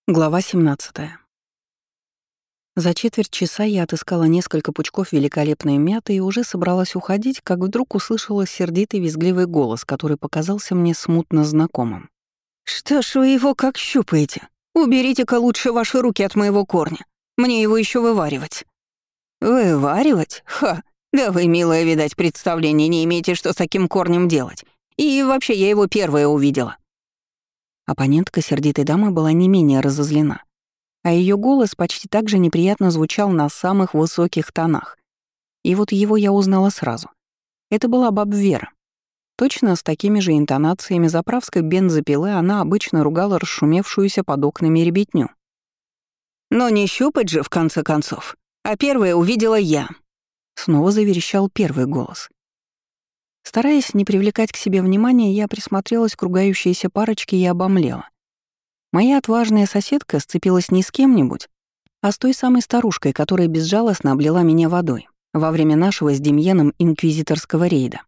Глава 17. За четверть часа я отыскала несколько пучков великолепной мяты и уже собралась уходить, как вдруг услышала сердитый визгливый голос, который показался мне смутно знакомым. «Что ж вы его как щупаете? Уберите-ка лучше ваши руки от моего корня. Мне его еще вываривать». «Вываривать? Ха! Да вы, милая, видать, представления не имеете, что с таким корнем делать. И вообще, я его первая увидела». Оппонентка сердитой дамы была не менее разозлена, а ее голос почти так же неприятно звучал на самых высоких тонах. И вот его я узнала сразу. Это была баб Вера. Точно с такими же интонациями заправской бензопилы она обычно ругала расшумевшуюся под окнами ребятню. «Но не щупать же, в конце концов. А первая увидела я», — снова заверещал первый голос. Стараясь не привлекать к себе внимания, я присмотрелась к ругающейся парочке и обомлела. Моя отважная соседка сцепилась не с кем-нибудь, а с той самой старушкой, которая безжалостно облила меня водой во время нашего с Демьеном инквизиторского рейда.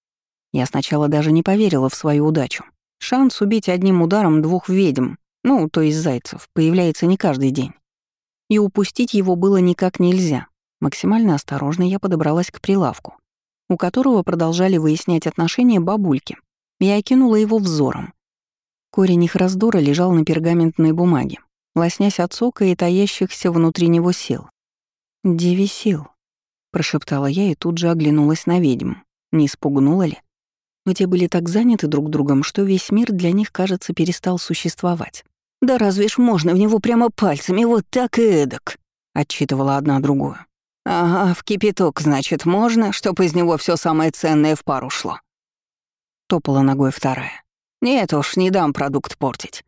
Я сначала даже не поверила в свою удачу. Шанс убить одним ударом двух ведьм, то есть зайцев, появляется не каждый день. И упустить его было никак нельзя. Максимально осторожно я подобралась к прилавку, у которого продолжали выяснять отношения бабульки. Я окинула его взором. Корень их раздора лежал на пергаментной бумаге, лоснясь от сока и таящихся внутри него сил. «Девисил», — прошептала я и тут же оглянулась на ведьм. Не испугнула ли? Но те были так заняты друг другом, что весь мир для них, кажется, перестал существовать. «Да разве ж можно в него прямо пальцами, вот так и эдак?» — отчитывала одна другую. «Ага, в кипяток, значит, можно, чтоб из него все самое ценное в пар ушло». Топала ногой вторая. «Нет уж, не дам продукт портить».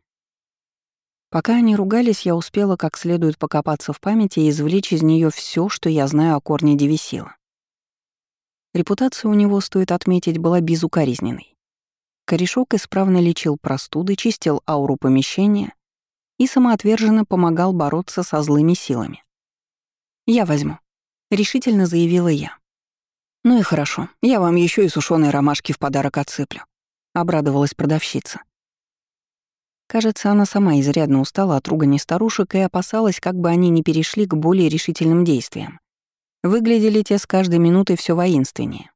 Пока они ругались, я успела как следует покопаться в памяти и извлечь из нее все, что я знаю о корне Девисила. Репутация у него, стоит отметить, была безукоризненной. Корешок исправно лечил простуды, чистил ауру помещения и самоотверженно помогал бороться со злыми силами. «Я возьму», — решительно заявила я. «Ну и хорошо, я вам еще и сушеные ромашки в подарок отсыплю», — обрадовалась продавщица. Кажется, она сама изрядно устала от ругани старушек и опасалась, как бы они не перешли к более решительным действиям. Выглядели те с каждой минутой все воинственнее.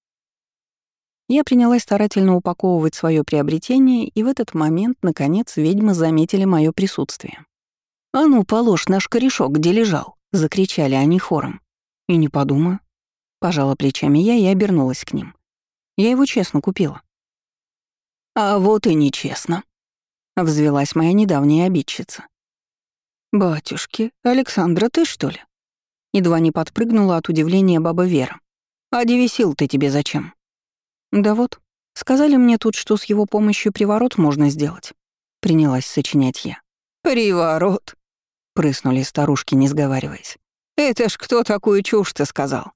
Я принялась старательно упаковывать свое приобретение, и в этот момент, наконец, ведьмы заметили мое присутствие. «А ну, положь наш корешок, где лежал!» — закричали они хором. «И не подумаю». Пожала плечами я и обернулась к ним. Я его честно купила. «А вот и нечестно», — взвилась моя недавняя обидчица. «Батюшки, Александра, ты что ли?» Едва не подпрыгнула от удивления баба Вера. «А Девисил ты тебе зачем?» «Да вот, сказали мне тут, что с его помощью приворот можно сделать», — принялась сочинять я. «Приворот?» — прыснули старушки, не сговариваясь. «Это ж кто такую чушь-то сказал?»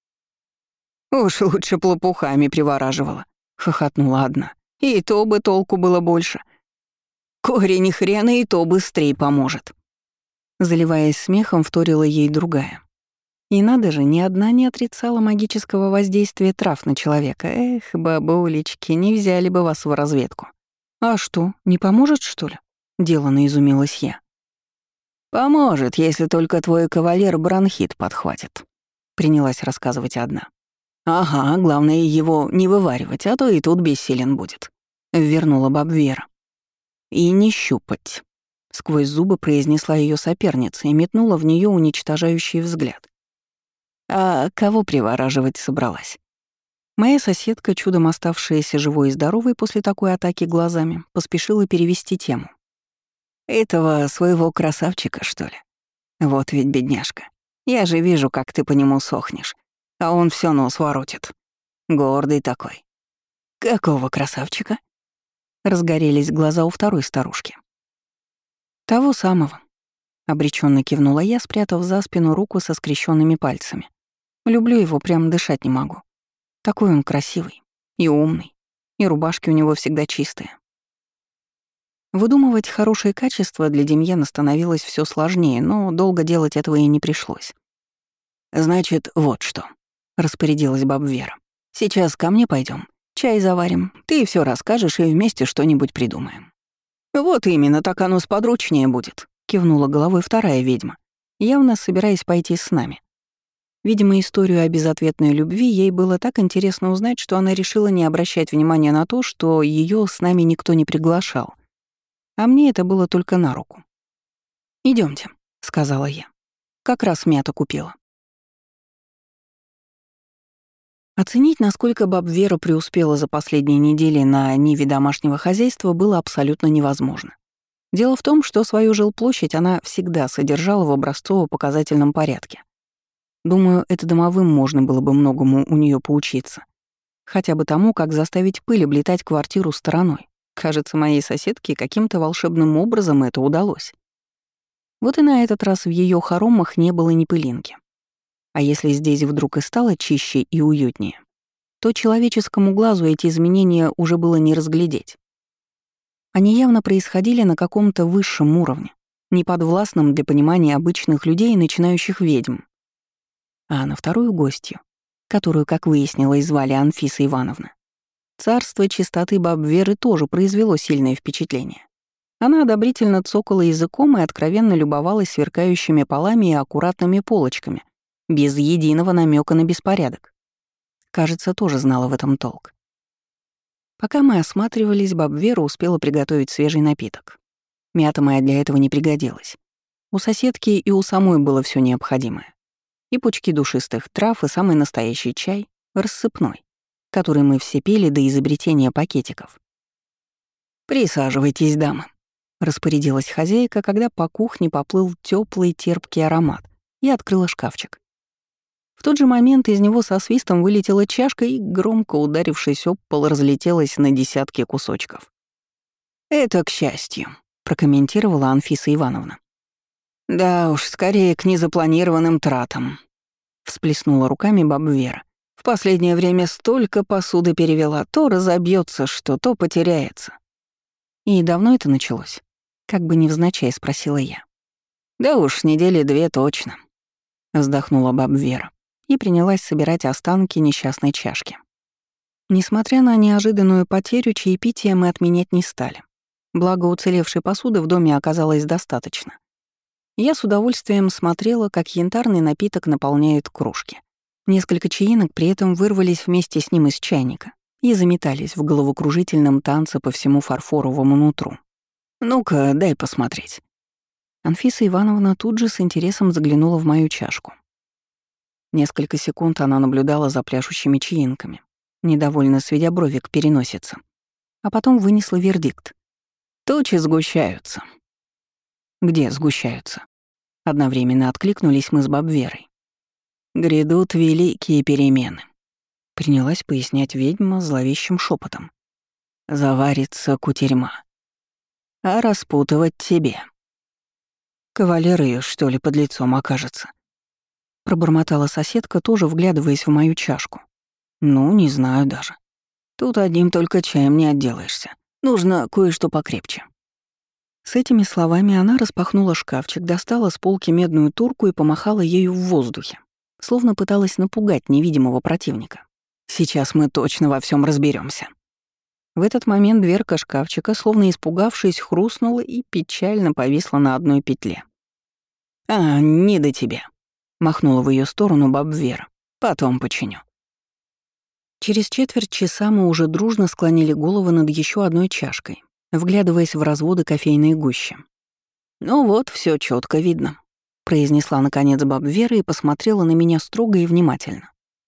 «Уж лучше б лопухами привораживала», — хохотнула одна. «И то бы толку было больше. Корень хрена и то быстрее поможет». Заливаясь смехом, вторила ей другая. И надо же, ни одна не отрицала магического воздействия трав на человека. Эх, бабулечки, не взяли бы вас в разведку. «А что, не поможет, что ли?» — делано изумилась я. «Поможет, если только твой кавалер бронхит подхватит», — принялась рассказывать одна. «Ага, главное его не вываривать, а то и тут бессилен будет», — вернула баб Вера. «И не щупать», — сквозь зубы произнесла ее соперница и метнула в нее уничтожающий взгляд. «А кого привораживать собралась?» Моя соседка, чудом оставшаяся живой и здоровой после такой атаки глазами, поспешила перевести тему. «Этого своего красавчика, что ли? Вот ведь бедняжка. Я же вижу, как ты по нему сохнешь, а он все нос воротит. Гордый такой». «Какого красавчика?» Разгорелись глаза у второй старушки. «Того самого», — обреченно кивнула я, спрятав за спину руку со скрещенными пальцами. «Люблю его, прям дышать не могу. Такой он красивый и умный, и рубашки у него всегда чистые». Выдумывать хорошие качества для Демьена становилось все сложнее, но долго делать этого и не пришлось. «Значит, вот что», — распорядилась баб Вера. «Сейчас ко мне пойдем, чай заварим, ты все расскажешь и вместе что-нибудь придумаем». «Вот именно, так оно сподручнее будет», — кивнула головой вторая ведьма, явно собираясь пойти с нами. Видимо, историю о безответной любви ей было так интересно узнать, что она решила не обращать внимания на то, что ее с нами никто не приглашал. А мне это было только на руку. Идемте, сказала я. Как раз мята купила. Оценить, насколько баб Вера преуспела за последние недели на ниве домашнего хозяйства, было абсолютно невозможно. Дело в том, что свою жилплощадь она всегда содержала в образцово-показательном порядке. Думаю, это домовым можно было бы многому у нее поучиться. Хотя бы тому, как заставить пыль облетать квартиру стороной. Кажется, моей соседке каким-то волшебным образом это удалось. Вот и на этот раз в ее хоромах не было ни пылинки. А если здесь вдруг и стало чище и уютнее, то человеческому глазу эти изменения уже было не разглядеть. Они явно происходили на каком-то высшем уровне, неподвластном для понимания обычных людей и начинающих ведьм. А на вторую гостью, которую, как выяснилось, звали Анфиса Ивановна, царство чистоты баб Веры тоже произвело сильное впечатление. Она одобрительно цокала языком и откровенно любовалась сверкающими полами и аккуратными полочками, без единого намека на беспорядок. Кажется, тоже знала в этом толк. Пока мы осматривались, баб Вера успела приготовить свежий напиток. Мята моя для этого не пригодилась. У соседки и у самой было все необходимое. И пучки душистых трав, и самый настоящий чай, рассыпной, который мы все пили до изобретения пакетиков. «Присаживайтесь, дамы», — распорядилась хозяйка, когда по кухне поплыл теплый терпкий аромат, и открыла шкафчик. В тот же момент из него со свистом вылетела чашка и, громко ударившись об пол, разлетелась на десятки кусочков. «Это к счастью», — прокомментировала Анфиса Ивановна. «Да уж, скорее к незапланированным тратам», — всплеснула руками баба Вера. «В последнее время столько посуды перевела, то разобьется, что то потеряется». «И давно это началось?» — как бы невзначай спросила я. «Да уж, недели 2 точно», — вздохнула баба Вера и принялась собирать останки несчастной чашки. Несмотря на неожиданную потерю, чаепития мы отменять не стали. Благо, уцелевшей посуды в доме оказалось достаточно. Я с удовольствием смотрела, как янтарный напиток наполняет кружки. Несколько чаинок при этом вырвались вместе с ним из чайника и заметались в головокружительном танце по всему фарфоровому нутру. «Ну-ка, дай посмотреть». Анфиса Ивановна тут же с интересом заглянула в мою чашку. Несколько секунд она наблюдала за пляшущими чаинками, недовольно сведя брови к переносице, а потом вынесла вердикт. «Тучи сгущаются». «Где сгущаются?» Одновременно откликнулись мы с баб Верой. «Грядут великие перемены», — принялась пояснять ведьма зловещим шепотом. «Заварится кутерьма. А распутывать тебе. Кавалер её, что ли, под лицом окажется?» Пробормотала соседка, тоже вглядываясь в мою чашку. «Ну, не знаю даже. Тут одним только чаем не отделаешься. Нужно кое-что покрепче». С этими словами она распахнула шкафчик, достала с полки медную турку и помахала ею в воздухе, словно пыталась напугать невидимого противника. «Сейчас мы точно во всем разберемся. В этот момент дверка шкафчика, словно испугавшись, хрустнула и печально повисла на одной петле. «А, не до тебя», — махнула в ее сторону баб Вера. «Потом починю». Через четверть часа мы уже дружно склонили головы над еще одной чашкой, вглядываясь в разводы кофейной гущи. «Ну вот, все четко видно», — произнесла наконец баб Вера и посмотрела на меня строго и внимательно.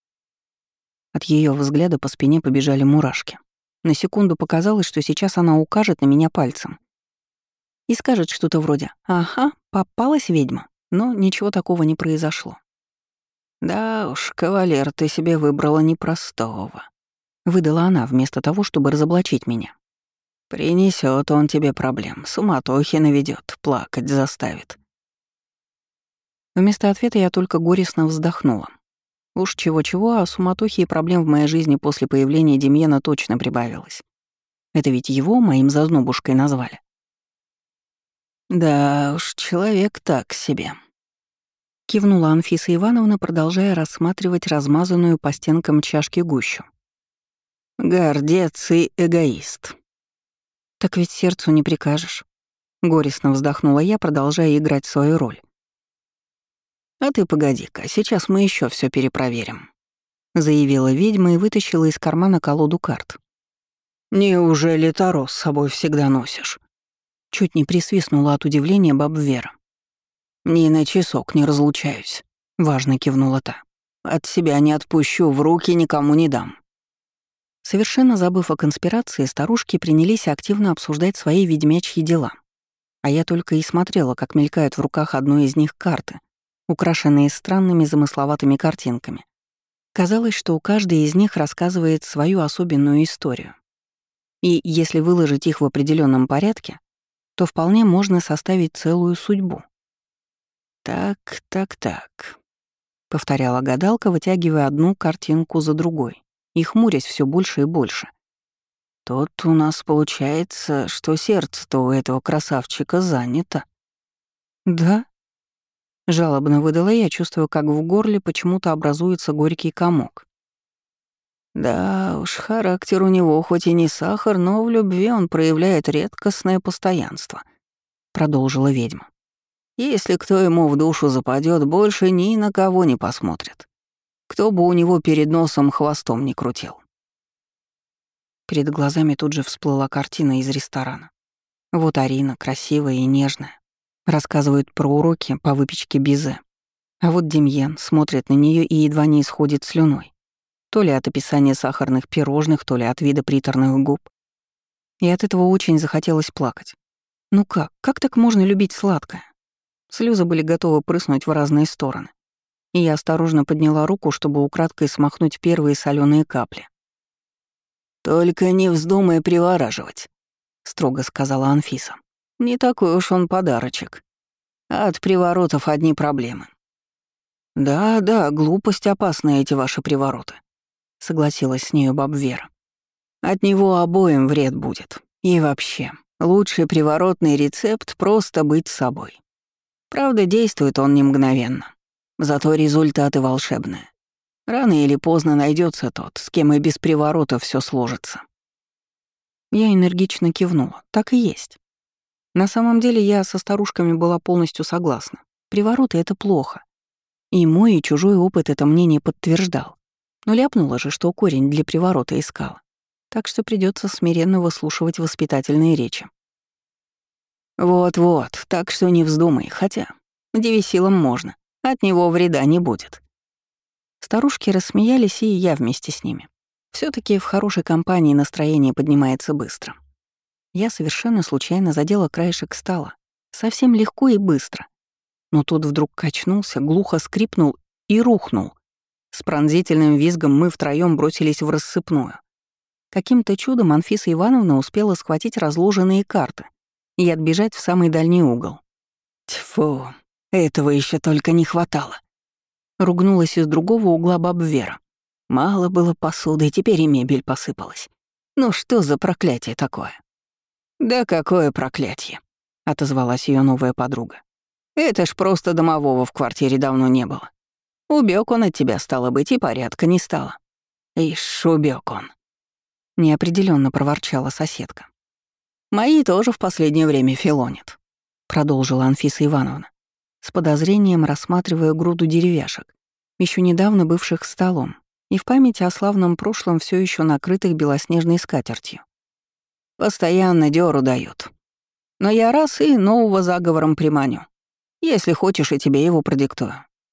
От ее взгляда по спине побежали мурашки. На секунду показалось, что сейчас она укажет на меня пальцем и скажет что-то вроде «Ага, попалась ведьма», но ничего такого не произошло. «Да уж, кавалер, ты себе выбрала непростого», — выдала она вместо того, чтобы разоблачить меня. «Принесет он тебе проблем, суматохи наведет, плакать заставит». Вместо ответа я только горестно вздохнула. Уж чего-чего, а суматохи и проблем в моей жизни после появления Демьена точно прибавилось. Это ведь его моим зазнобушкой назвали. «Да уж, человек так себе», — кивнула Анфиса Ивановна, продолжая рассматривать размазанную по стенкам чашки гущу. «Гордец и эгоист». «Так ведь сердцу не прикажешь». Горестно вздохнула я, продолжая играть свою роль. «А ты погоди-ка, сейчас мы еще все перепроверим», — заявила ведьма и вытащила из кармана колоду карт. «Неужели Таро с собой всегда носишь?» Чуть не присвистнула от удивления баб Вера. «Ни на часок не разлучаюсь», — важно кивнула та. «От себя не отпущу, в руки никому не дам». Совершенно забыв о конспирации, старушки принялись активно обсуждать свои ведьмячьи дела. А я только и смотрела, как мелькают в руках одной из них карты, украшенные странными замысловатыми картинками. Казалось, что у каждой из них рассказывает свою особенную историю. И если выложить их в определенном порядке, то вполне можно составить целую судьбу. «Так», — повторяла гадалка, вытягивая одну картинку за другой и хмурясь все больше и больше. «Тут у нас получается, что сердце-то у этого красавчика занято». «Да?» — жалобно выдала я, чувствуя, как в горле почему-то образуется горький комок. «Да уж, характер у него хоть и не сахар, но в любви он проявляет редкостное постоянство», — продолжила ведьма. «Если кто ему в душу западет, больше ни на кого не посмотрит. Кто бы у него перед носом хвостом не крутил». Перед глазами тут же всплыла картина из ресторана. Вот Арина, красивая и нежная, рассказывает про уроки по выпечке безе. А вот Демьен смотрит на нее и едва не исходит слюной. То ли от описания сахарных пирожных, то ли от вида приторных губ. И от этого очень захотелось плакать. Ну как? Как так можно любить сладкое? Слезы были готовы прыснуть в разные стороны. И я осторожно подняла руку, чтобы украдкой смахнуть первые соленые капли. «Только не вздумай привораживать», — строго сказала Анфиса. «Не такой уж он подарочек. От приворотов одни проблемы». «Да, глупость опасны эти ваши привороты», — согласилась с нею баб Вера. «От него обоим вред будет. И вообще, лучший приворотный рецепт — просто быть собой. Правда, действует он не мгновенно. Зато результаты волшебные. Рано или поздно найдется тот, с кем и без приворота все сложится». Я энергично кивнула. Так и есть. На самом деле я со старушками была полностью согласна. Привороты — это плохо. И мой, и чужой опыт это мнение подтверждал. Но ляпнула же, что корень для приворота искала. Так что придется смиренно выслушивать воспитательные речи. «Вот, так что не вздумай, хотя девисилом можно, от него вреда не будет». Старушки рассмеялись, и я вместе с ними. все таки в хорошей компании настроение поднимается быстро. Я совершенно случайно задела краешек стола. Совсем легко и быстро. Но тут вдруг качнулся, глухо скрипнул и рухнул. С пронзительным визгом мы втроём бросились в рассыпную. Каким-то чудом Анфиса Ивановна успела схватить разложенные карты и отбежать в самый дальний угол. «Тьфу, этого еще только не хватало», — ругнулась из другого угла баб Вера. «Мало было посуды, теперь и мебель посыпалась. Ну что за проклятие такое?» «Да какое проклятие», — отозвалась ее новая подруга. «Это ж просто домового в квартире давно не было. Убег он от тебя, стало быть, и порядка не стало». «Ишь, убег он», — неопределенно проворчала соседка. «Мои тоже в последнее время филонят», — продолжила Анфиса Ивановна, с подозрением рассматривая груду деревяшек, еще недавно бывших столом, и в памяти о славном прошлом все еще накрытых белоснежной скатертью. «Постоянно дёру дают. Но я раз и нового заговором приманю. Если хочешь, и тебе его продиктую».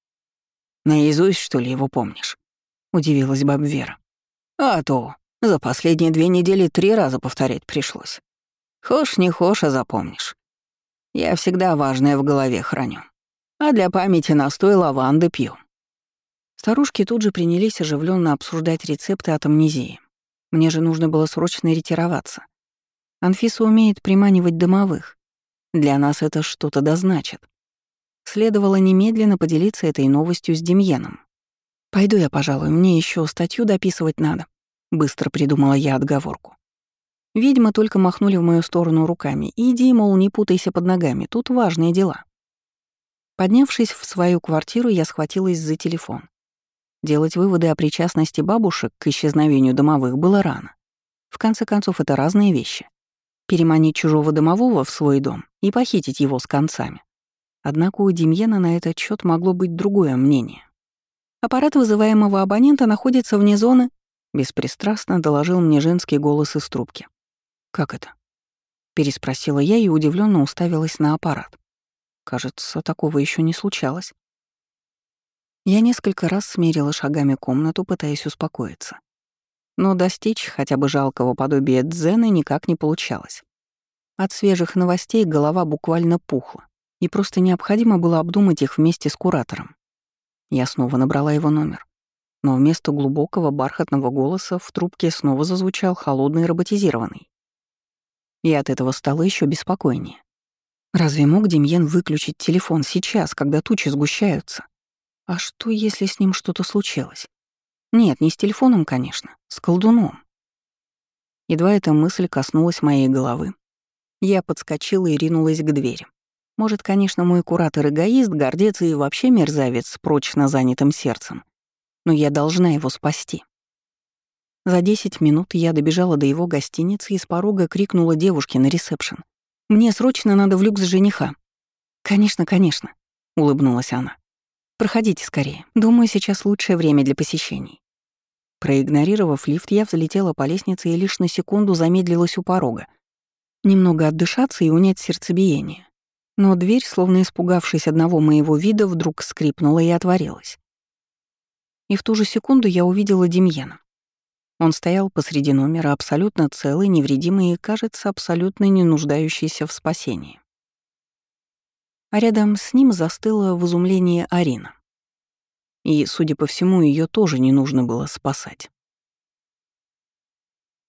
«Наизусть, что ли, его помнишь?» — удивилась баб Вера. «А то, за последние 2 недели 3 раза повторять пришлось. Хошь не хошь, а запомнишь. Я всегда важное в голове храню. А для памяти настой лаванды пью». Старушки тут же принялись оживленно обсуждать рецепты от амнезии. Мне же нужно было срочно ретироваться. Анфиса умеет приманивать домовых. Для нас это что-то дозначит. Следовало немедленно поделиться этой новостью с Демьеном. «Пойду я, пожалуй, мне еще статью дописывать надо», — быстро придумала я отговорку. Ведьмы только махнули в мою сторону руками. «Иди, мол, не путайся под ногами, тут важные дела». Поднявшись в свою квартиру, я схватилась за телефон. Делать выводы о причастности бабушек к исчезновению домовых было рано. В конце концов, это разные вещи. переманить чужого домового в свой дом и похитить его с концами. Однако у Демьена на этот счет могло быть другое мнение. «Аппарат вызываемого абонента находится вне зоны», — беспристрастно доложил мне женский голос из трубки. «Как это?» — переспросила я и удивленно уставилась на аппарат. Кажется, такого еще не случалось. Я несколько раз смерила шагами комнату, пытаясь успокоиться. Но достичь хотя бы жалкого подобия дзена никак не получалось. От свежих новостей голова буквально пухла, и просто необходимо было обдумать их вместе с куратором. Я снова набрала его номер, но вместо глубокого бархатного голоса в трубке снова зазвучал холодный роботизированный. И от этого стало еще беспокойнее. Разве мог Демьен выключить телефон сейчас, когда тучи сгущаются? А что, если с ним что-то случилось? Нет, не с телефоном, конечно, с колдуном. Едва эта мысль коснулась моей головы, я подскочила и ринулась к двери. Может, конечно, мой куратор эгоист, гордец и вообще мерзавец с прочно занятым сердцем, но я должна его спасти. За 10 минут я добежала до его гостиницы и с порога крикнула девушке на ресепшн: «Мне срочно надо в люкс жениха». «Конечно, конечно», — улыбнулась она. «Проходите скорее. Думаю, сейчас лучшее время для посещений». Проигнорировав лифт, я взлетела по лестнице и лишь на секунду замедлилась у порога. Немного отдышаться и унять сердцебиение. Но дверь, словно испугавшись одного моего вида, вдруг скрипнула и отворилась. И в ту же секунду я увидела Демьена. Он стоял посреди номера, абсолютно целый, невредимый и, кажется, абсолютно не нуждающийся в спасении. А рядом с ним застыла в изумлении Арина. И, судя по всему, ее тоже не нужно было спасать.